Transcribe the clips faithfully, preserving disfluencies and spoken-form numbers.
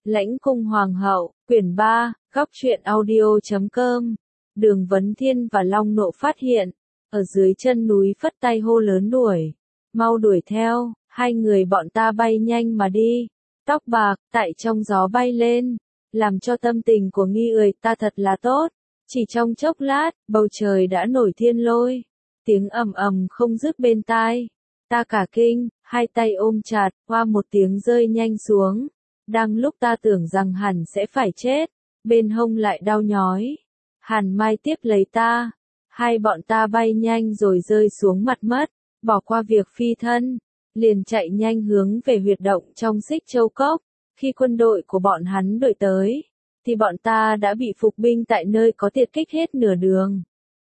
Lãnh cung hoàng hậu, quyển ba, góc truyện audio chấm com. Đường Vấn Thiên và Long Nộ phát hiện, ở dưới chân núi phất tay hô lớn đuổi. Mau đuổi theo, hai người bọn ta bay nhanh mà đi. Tóc bạc, tại trong gió bay lên, làm cho tâm tình của nghi ười ta thật là tốt. Chỉ trong chốc lát, bầu trời đã nổi thiên lôi. Tiếng ầm ầm không dứt bên tai. Ta cả kinh, hai tay ôm chặt, qua một tiếng rơi nhanh xuống. Đang lúc ta tưởng rằng hẳn sẽ phải chết, bên hông lại đau nhói. Hàn Mai tiếp lấy ta, hai bọn ta bay nhanh rồi rơi xuống mặt mất, bỏ qua việc phi thân, liền chạy nhanh hướng về huyệt động trong Xích Châu Cốc. Khi quân đội của bọn hắn đuổi tới, thì bọn ta đã bị phục binh tại nơi có tiệt kích hết nửa đường.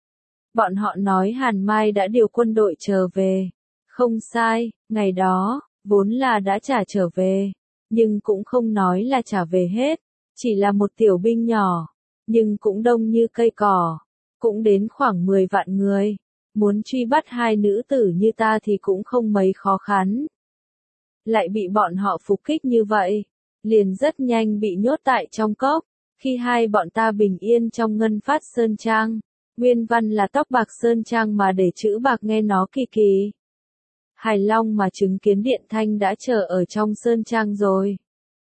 Bọn họ nói Hàn Mai đã điều quân đội trở về. Không sai, ngày đó, vốn là đã trả trở về. Nhưng cũng không nói là trả về hết, chỉ là một tiểu binh nhỏ, nhưng cũng đông như cây cỏ, cũng đến khoảng mười vạn người. Muốn truy bắt hai nữ tử như ta thì cũng không mấy khó khăn. Lại bị bọn họ phục kích như vậy, liền rất nhanh bị nhốt tại trong cốc. Khi hai bọn ta bình yên trong Ngân Phát Sơn Trang, nguyên văn là Tóc Bạc Sơn Trang mà để chữ bạc nghe nó kỳ kỳ. Hải Long mà chứng kiến Điện Thanh đã chờ ở trong Sơn Trang rồi.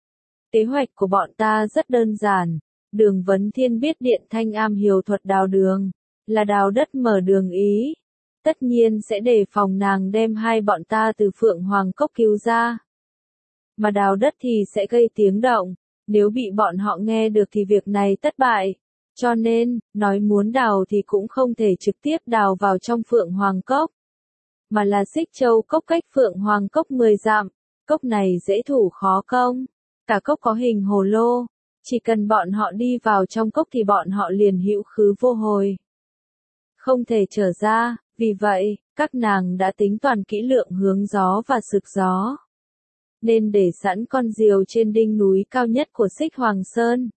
Kế hoạch của bọn ta rất đơn giản. Đường Vấn Thiên biết Điện Thanh am hiểu thuật đào đường, là đào đất mở đường ý. Tất nhiên sẽ đề phòng nàng đem hai bọn ta từ Phượng Hoàng Cốc cứu ra. Mà đào đất thì sẽ gây tiếng động, nếu bị bọn họ nghe được thì việc này thất bại. Cho nên, nói muốn đào thì cũng không thể trực tiếp đào vào trong Phượng Hoàng Cốc, mà là Xích Châu Cốc cách Phượng Hoàng Cốc mười dặm. Cốc này dễ thủ khó công, cả cốc có hình hồ lô, chỉ cần bọn họ đi vào trong cốc thì bọn họ liền hữu khứ vô hồi, không thể trở ra. Vì vậy, các nàng đã tính toàn kỹ lượng hướng gió và sực gió, nên để sẵn con diều trên đỉnh núi cao nhất của Xích Hoàng Sơn.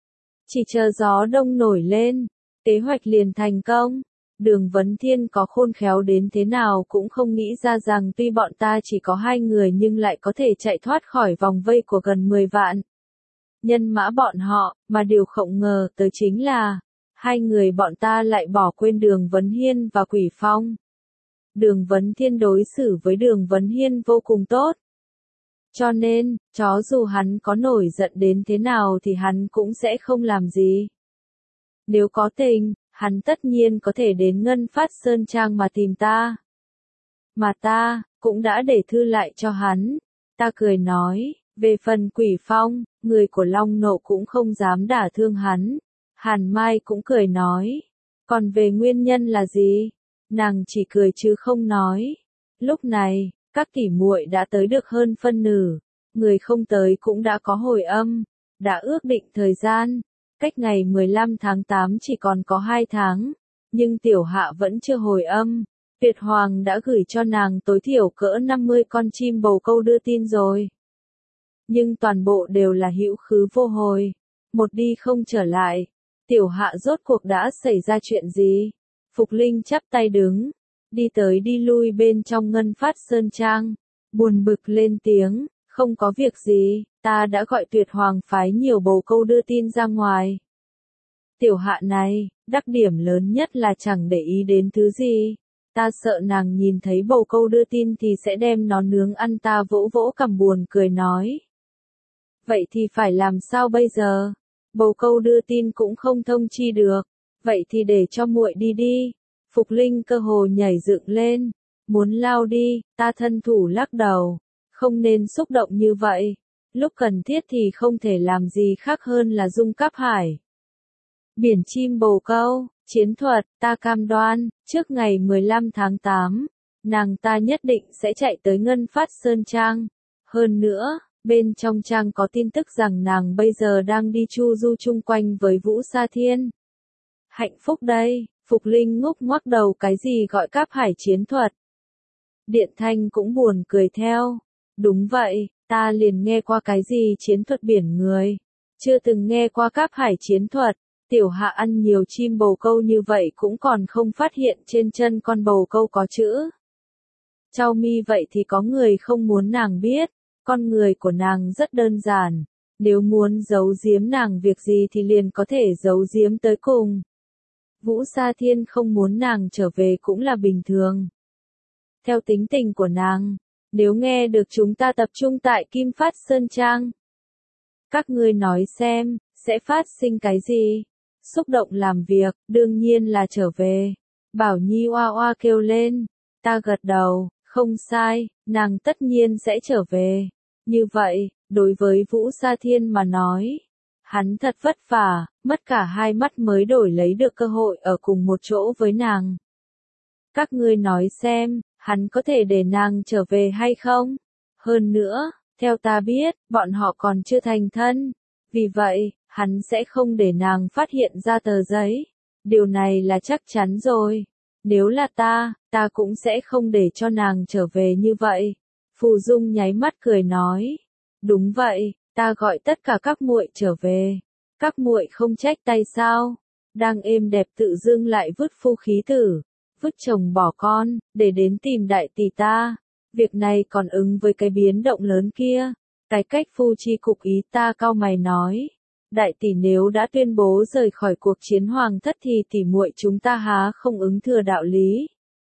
Chỉ chờ gió đông nổi lên, kế hoạch liền thành công. Đường Vấn Thiên có khôn khéo đến thế nào cũng không nghĩ ra rằng tuy bọn ta chỉ có hai người nhưng lại có thể chạy thoát khỏi vòng vây của gần mười vạn nhân mã bọn họ, mà điều không ngờ tới chính là hai người bọn ta lại bỏ quên Đường Vấn Hiên và Quỷ Phong. Đường Vấn Thiên đối xử với Đường Vấn Hiên vô cùng tốt. Cho nên, chó dù hắn có nổi giận đến thế nào thì hắn cũng sẽ không làm gì. Nếu có tình, hắn tất nhiên có thể đến Ngân Phát Sơn Trang mà tìm ta. Mà ta, cũng đã để thư lại cho hắn. Ta cười nói, về phần Quỷ Phong, người của Long Nộ cũng không dám đả thương hắn. Hàn Mai cũng cười nói, còn về nguyên nhân là gì? Nàng chỉ cười chứ không nói. Lúc này, các tỷ muội đã tới được hơn phân nửa, người không tới cũng đã có hồi âm, đã ước định thời gian. Cách ngày mười lăm tháng tám chỉ còn có hai tháng, nhưng Tiểu Hạ vẫn chưa hồi âm. Tuyệt Hoàng đã gửi cho nàng tối thiểu cỡ năm mươi con chim bồ câu đưa tin rồi. Nhưng toàn bộ đều là hữu khứ vô hồi, một đi không trở lại. Tiểu Hạ rốt cuộc đã xảy ra chuyện gì? Phục Linh chắp tay đứng, đi tới đi lui bên trong Ngân Phát Sơn Trang, buồn bực lên tiếng, không có việc gì. Ta đã gọi Tuyệt Hoàng phái nhiều bồ câu đưa tin ra ngoài. Tiểu Hạ này, đặc điểm lớn nhất là chẳng để ý đến thứ gì. Ta sợ nàng nhìn thấy bồ câu đưa tin thì sẽ đem nó nướng ăn. Ta vỗ vỗ cằm buồn cười nói. Vậy thì phải làm sao bây giờ? Bồ câu đưa tin cũng không thông chi được. Vậy thì để cho muội đi đi. Phục Linh cơ hồ nhảy dựng lên, muốn lao đi. Ta thân thủ lắc đầu. Không nên xúc động như vậy. Lúc cần thiết thì không thể làm gì khác hơn là dung cáp hải. Biển chim bồ câu, chiến thuật, ta cam đoan, trước ngày mười lăm tháng tám, nàng ta nhất định sẽ chạy tới Ngân Phát Sơn Trang. Hơn nữa, bên trong trang có tin tức rằng nàng bây giờ đang đi chu du chung quanh với Vũ Sa Thiên. Hạnh phúc đây, Phục Linh ngúc ngoắc đầu, cái gì gọi cáp hải chiến thuật? Điện Thanh cũng buồn cười theo. Đúng vậy. Ta liền nghe qua cái gì chiến thuật biển người, chưa từng nghe qua cáp hải chiến thuật. Tiểu Hạ ăn nhiều chim bồ câu như vậy cũng còn không phát hiện trên chân con bồ câu có chữ Chao Mi. Vậy thì có người không muốn nàng biết. Con người của nàng rất đơn giản, Nếu muốn giấu giếm nàng việc gì thì liền có thể giấu giếm tới cùng. Vũ Sa Thiên không muốn nàng trở về cũng là bình thường. Theo tính tình của nàng, nếu nghe được chúng ta tập trung tại Kim Phát Sơn Trang, các ngươi nói xem, sẽ phát sinh cái gì? Xúc động làm việc, đương nhiên là trở về. Bảo Nhi oa oa kêu lên. Ta gật đầu, không sai, nàng tất nhiên sẽ trở về. Như vậy, đối với Vũ Sa Thiên mà nói, hắn thật vất vả, mất cả hai mắt mới đổi lấy được cơ hội ở cùng một chỗ với nàng. Các ngươi nói xem, hắn có thể để nàng trở về hay không? Hơn nữa, theo ta biết, bọn họ còn chưa thành thân. Vì vậy, hắn sẽ không để nàng phát hiện ra tờ giấy. Điều này là chắc chắn rồi. Nếu là ta, ta cũng sẽ không để cho nàng trở về như vậy. Phù Dung nháy mắt cười nói. Đúng vậy, ta gọi tất cả các muội trở về. Các muội không trách tay sao? Đang êm đẹp tự dưng lại vứt phu khí tử, vứt chồng bỏ con, để đến tìm đại tỷ ta. Việc này còn ứng với cái biến động lớn kia. Cái cách phu chi cục ý ta cau mày nói. Đại tỷ nếu đã tuyên bố rời khỏi cuộc chiến hoàng thất thì tỷ muội chúng ta há không ứng thừa đạo lý.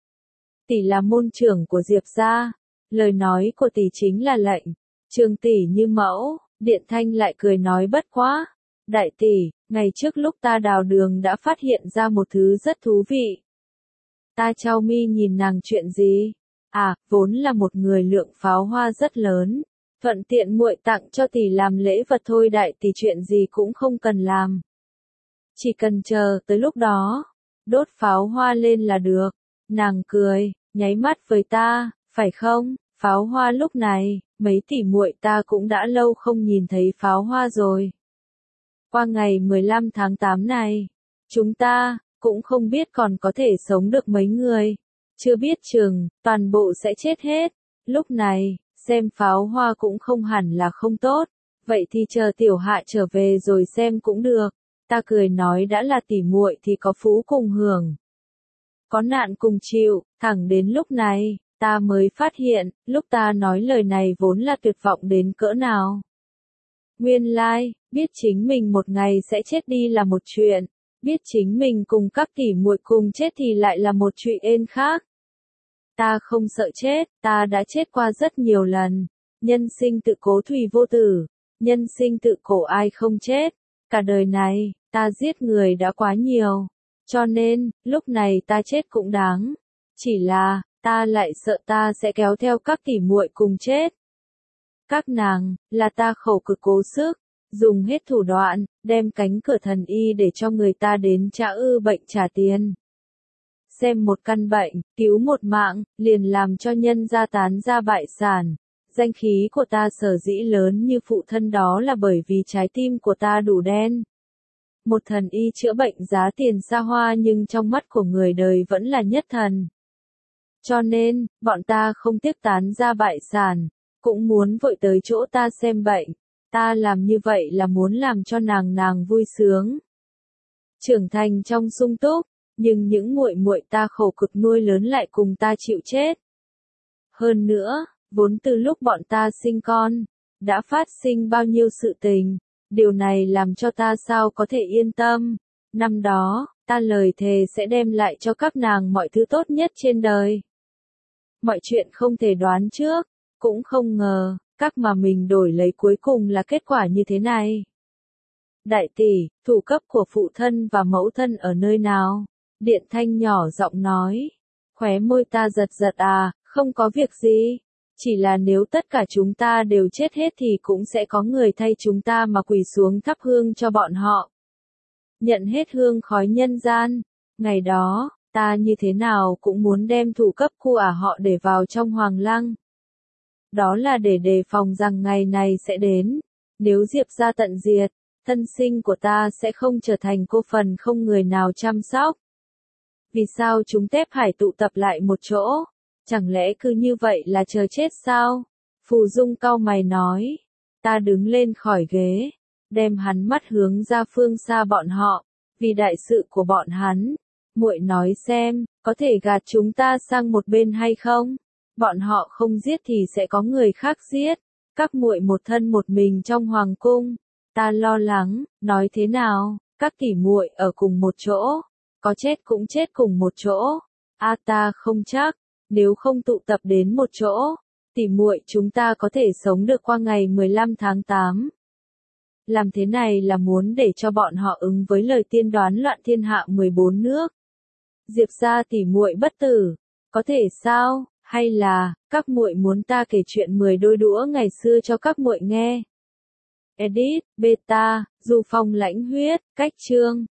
Tỷ là môn trưởng của Diệp gia, lời nói của tỷ chính là lệnh. Trường tỷ như mẫu, Điện Thanh lại cười nói bất quá. Đại tỷ, ngày trước lúc ta đào đường đã phát hiện ra một thứ rất thú vị. Ta chau mi nhìn nàng chuyện gì? À, vốn là một người lượng pháo hoa rất lớn. Thuận tiện muội tặng cho tỷ làm lễ vật thôi, đại tỷ chuyện gì cũng không cần làm. Chỉ cần chờ tới lúc đó, đốt pháo hoa lên là được. Nàng cười, nháy mắt với ta, phải không? Pháo hoa lúc này, mấy tỷ muội ta cũng đã lâu không nhìn thấy pháo hoa rồi. Qua ngày mười lăm tháng tám này, chúng ta cũng không biết còn có thể sống được mấy người. Chưa biết chừng, toàn bộ sẽ chết hết. Lúc này, xem pháo hoa cũng không hẳn là không tốt. Vậy thì chờ tiểu hạ trở về rồi xem cũng được. Ta cười nói đã là tỷ muội thì có phú cùng hưởng. Có nạn cùng chịu, thẳng đến lúc này, ta mới phát hiện, lúc ta nói lời này vốn là tuyệt vọng đến cỡ nào. Nguyên lai, biết chính mình một ngày sẽ chết đi là một chuyện, biết chính mình cùng các tỷ muội cùng chết thì lại là một chuyện khác. Ta không sợ chết, ta đã chết qua rất nhiều lần. Nhân sinh tự cố thủy vô tử, nhân sinh tự cổ ai không chết. Cả đời này, ta giết người đã quá nhiều. Cho nên, lúc này ta chết cũng đáng. Chỉ là, ta lại sợ ta sẽ kéo theo các tỷ muội cùng chết. Các nàng, là ta khổ cực cố sức, dùng hết thủ đoạn, đem cánh cửa thần y để cho người ta đến trả ư bệnh trả tiền. Xem một căn bệnh, cứu một mạng, liền làm cho nhân gia tán ra bại sản. Danh khí của ta sở dĩ lớn như phụ thân đó là bởi vì trái tim của ta đủ đen. Một thần y chữa bệnh giá tiền xa hoa nhưng trong mắt của người đời vẫn là nhất thần. Cho nên, bọn ta không tiếc tán ra bại sản, cũng muốn vội tới chỗ ta xem bệnh. Ta làm như vậy là muốn làm cho nàng nàng vui sướng. Trưởng thành trong sung túc, nhưng những muội muội ta khổ cực nuôi lớn lại cùng ta chịu chết. Hơn nữa, vốn từ lúc bọn ta sinh con, đã phát sinh bao nhiêu sự tình, điều này làm cho ta sao có thể yên tâm. Năm đó, ta lời thề sẽ đem lại cho các nàng mọi thứ tốt nhất trên đời. Mọi chuyện không thể đoán trước, cũng không ngờ, các mà mình đổi lấy cuối cùng là kết quả như thế này. Đại tỷ, thủ cấp của phụ thân và mẫu thân ở nơi nào? Điện Thanh nhỏ giọng nói. Khóe môi ta giật giật à, không có việc gì. Chỉ là nếu tất cả chúng ta đều chết hết thì cũng sẽ có người thay chúng ta mà quỳ xuống thắp hương cho bọn họ. Nhận hết hương khói nhân gian. Ngày đó, ta như thế nào cũng muốn đem thủ cấp của ả họ để vào trong hoàng lăng. Đó là để đề phòng rằng ngày này sẽ đến. Nếu Diệp gia tận diệt, thân sinh của ta sẽ không trở thành cô phần không người nào chăm sóc. Vì sao chúng tép hải tụ tập lại một chỗ? Chẳng lẽ cứ như vậy là chờ chết sao? Phù Dung cau mày nói. Ta đứng lên khỏi ghế, đem hắn mắt hướng ra phương xa bọn họ, vì đại sự của bọn hắn. Muội nói xem, có thể gạt chúng ta sang một bên hay không? Bọn họ không giết thì sẽ có người khác giết. Các muội một thân một mình trong hoàng cung, Ta lo lắng, nói thế nào, các tỷ muội ở cùng một chỗ, có chết cũng chết cùng một chỗ. A ta không chắc, nếu không tụ tập đến một chỗ, tỷ muội chúng ta có thể sống được qua ngày mười lăm tháng tám. Làm thế này là muốn để cho bọn họ ứng với lời tiên đoán loạn thiên hạ mười bốn nước. Diệp gia tỷ muội bất tử, có thể sao, hay là, các muội muốn ta kể chuyện mười đôi đũa ngày xưa cho các muội nghe. Edit, Beta, Du Phong lãnh huyết, cách chương.